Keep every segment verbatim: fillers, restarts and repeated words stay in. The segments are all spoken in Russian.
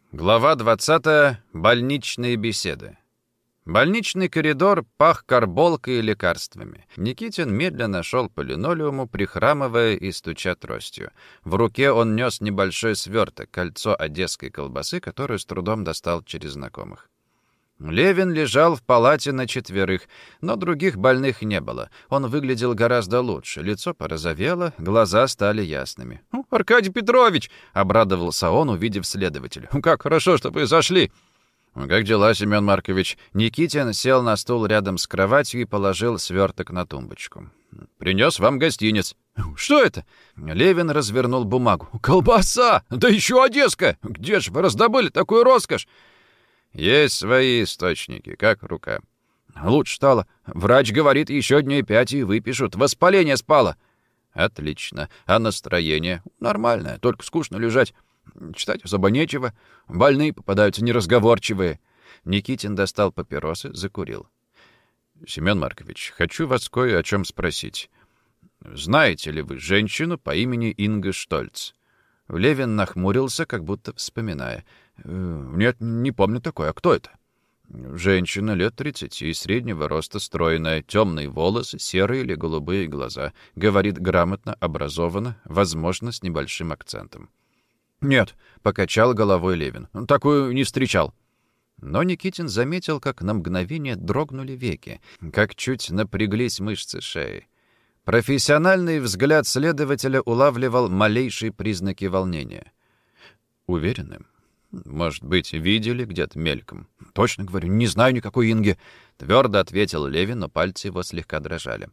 Глава двадцатая. Больничные беседы. Больничный коридор пах карболкой и лекарствами. Никитин медленно шел по линолеуму, прихрамывая и стуча тростью. В руке он нес небольшой сверток, кольцо одесской колбасы, которую с трудом достал через знакомых. Левин лежал в палате на четверых, но других больных не было. Он выглядел гораздо лучше, лицо порозовело, глаза стали ясными. «Аркадий Петрович!» — обрадовался он, увидев следователя. «Как хорошо, что вы зашли!» «Как дела, Семен Маркович?» Никитин сел на стул рядом с кроватью и положил сверток на тумбочку. «Принес вам гостинец». «Что это?» Левин развернул бумагу. «Колбаса! Да еще одесская! Где ж вы раздобыли такую роскошь?» «Есть свои источники, как рука». «Лучше стало. Врач говорит, еще дней пять и выпишут. Воспаление спало». «Отлично. А настроение?» «Нормальное, только скучно лежать. Читать особо нечего. Больные попадаются неразговорчивые». Никитин достал папиросы, закурил. «Семен Маркович, хочу вас кое о чем спросить. Знаете ли вы женщину по имени Инга Штольц?» Левин нахмурился, как будто вспоминая. «Нет, не помню такое. А кто это?» «Женщина лет тридцати, среднего роста, стройная, темные волосы, серые или голубые глаза. Говорит грамотно, образованно, возможно, с небольшим акцентом». «Нет», — покачал головой Левин. «Такую не встречал». Но Никитин заметил, как на мгновение дрогнули веки, как чуть напряглись мышцы шеи. Профессиональный взгляд следователя улавливал малейшие признаки волнения. «Уверены? Может быть, видели где-то мельком?» «Точно говорю, не знаю никакой Инги», — твердо ответил Левин, но пальцы его слегка дрожали.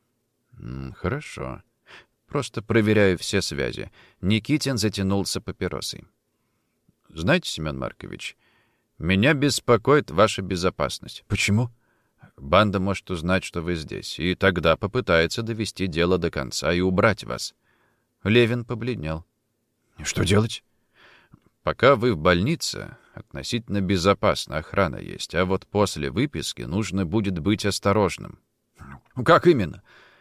«Хорошо. Просто проверяю все связи». Никитин затянулся папиросой. «Знаете, Семен Маркович, меня беспокоит ваша безопасность». «Почему?» «Банда может узнать, что вы здесь, и тогда попытается довести дело до конца и убрать вас». Левин побледнел. «Что делать?» «Пока вы в больнице, относительно безопасно, охрана есть, а вот после выписки нужно будет быть осторожным». «Как именно?»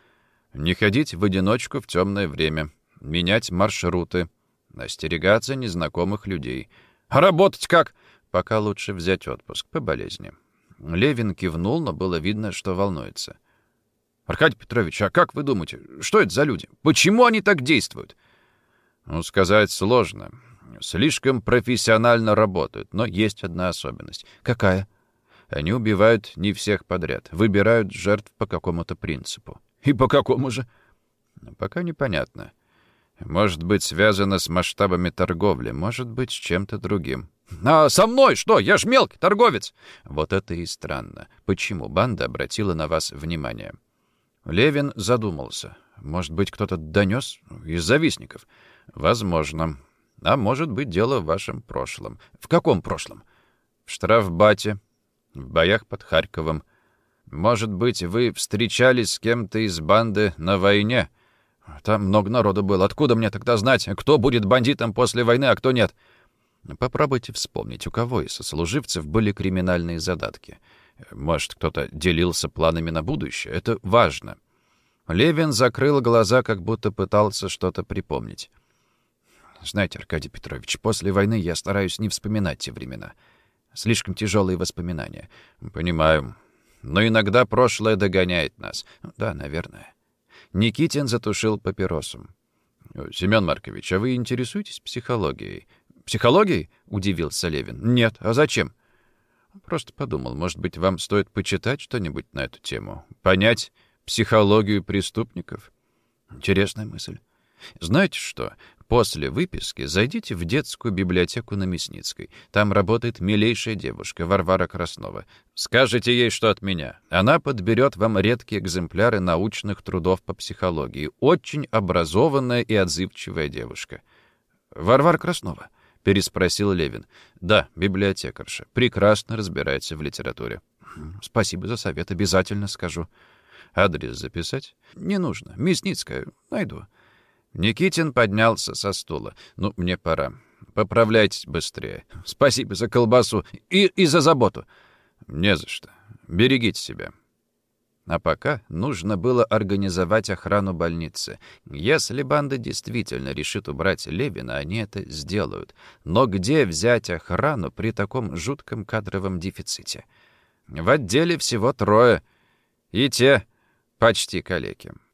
«Не ходить в одиночку в темное время, менять маршруты, остерегаться незнакомых людей». «А работать как?» «Пока лучше взять отпуск по болезни». Левин кивнул, но было видно, что волнуется. «Аркадий Петрович, а как вы думаете, что это за люди? Почему они так действуют?» «Ну, сказать сложно. Слишком профессионально работают, но есть одна особенность». «Какая?» «Они убивают не всех подряд, выбирают жертв по какому-то принципу». «И по какому же?» «Пока непонятно. Может быть, связано с масштабами торговли, может быть, с чем-то другим». «А со мной что? Я ж мелкий торговец!» «Вот это и странно. Почему банда обратила на вас внимание?» Левин задумался. «Может быть, кто-то донес из завистников?» «Возможно. А может быть, дело в вашем прошлом». «В каком прошлом?» «В штрафбате, в боях под Харьковом. Может быть, вы встречались с кем-то из банды на войне?» «Там много народу было. Откуда мне тогда знать, кто будет бандитом после войны, а кто нет?» «Попробуйте вспомнить, у кого из сослуживцев были криминальные задатки. Может, кто-то делился планами на будущее? Это важно». Левин закрыл глаза, как будто пытался что-то припомнить. «Знаете, Аркадий Петрович, после войны я стараюсь не вспоминать те времена. Слишком тяжелые воспоминания». «Понимаю. Но иногда прошлое догоняет нас». «Да, наверное». Никитин затушил папиросу. «Семен Маркович, а вы интересуетесь психологией?» «Психологией?» — удивился Левин. «Нет. А зачем?» «Просто подумал, может быть, вам стоит почитать что-нибудь на эту тему? Понять психологию преступников?» «Интересная мысль. Знаете что? После выписки зайдите в детскую библиотеку на Мясницкой. Там работает милейшая девушка Варвара Краснова. Скажите ей, что от меня. Она подберет вам редкие экземпляры научных трудов по психологии. Очень образованная и отзывчивая девушка». «Варвара Краснова?» — переспросил Левин. «Да, библиотекарша. Прекрасно разбирается в литературе». «Спасибо за совет. Обязательно скажу». «Адрес записать?» «Не нужно. Мясницкая. Найду». Никитин поднялся со стула. «Ну, мне пора. Поправляйтесь быстрее. Спасибо за колбасу и, и за заботу». «Не за что. Берегите себя». А пока нужно было организовать охрану больницы. Если банда действительно решит убрать Левина, они это сделают. Но где взять охрану при таком жутком кадровом дефиците? В отделе всего трое, и те почти калеки.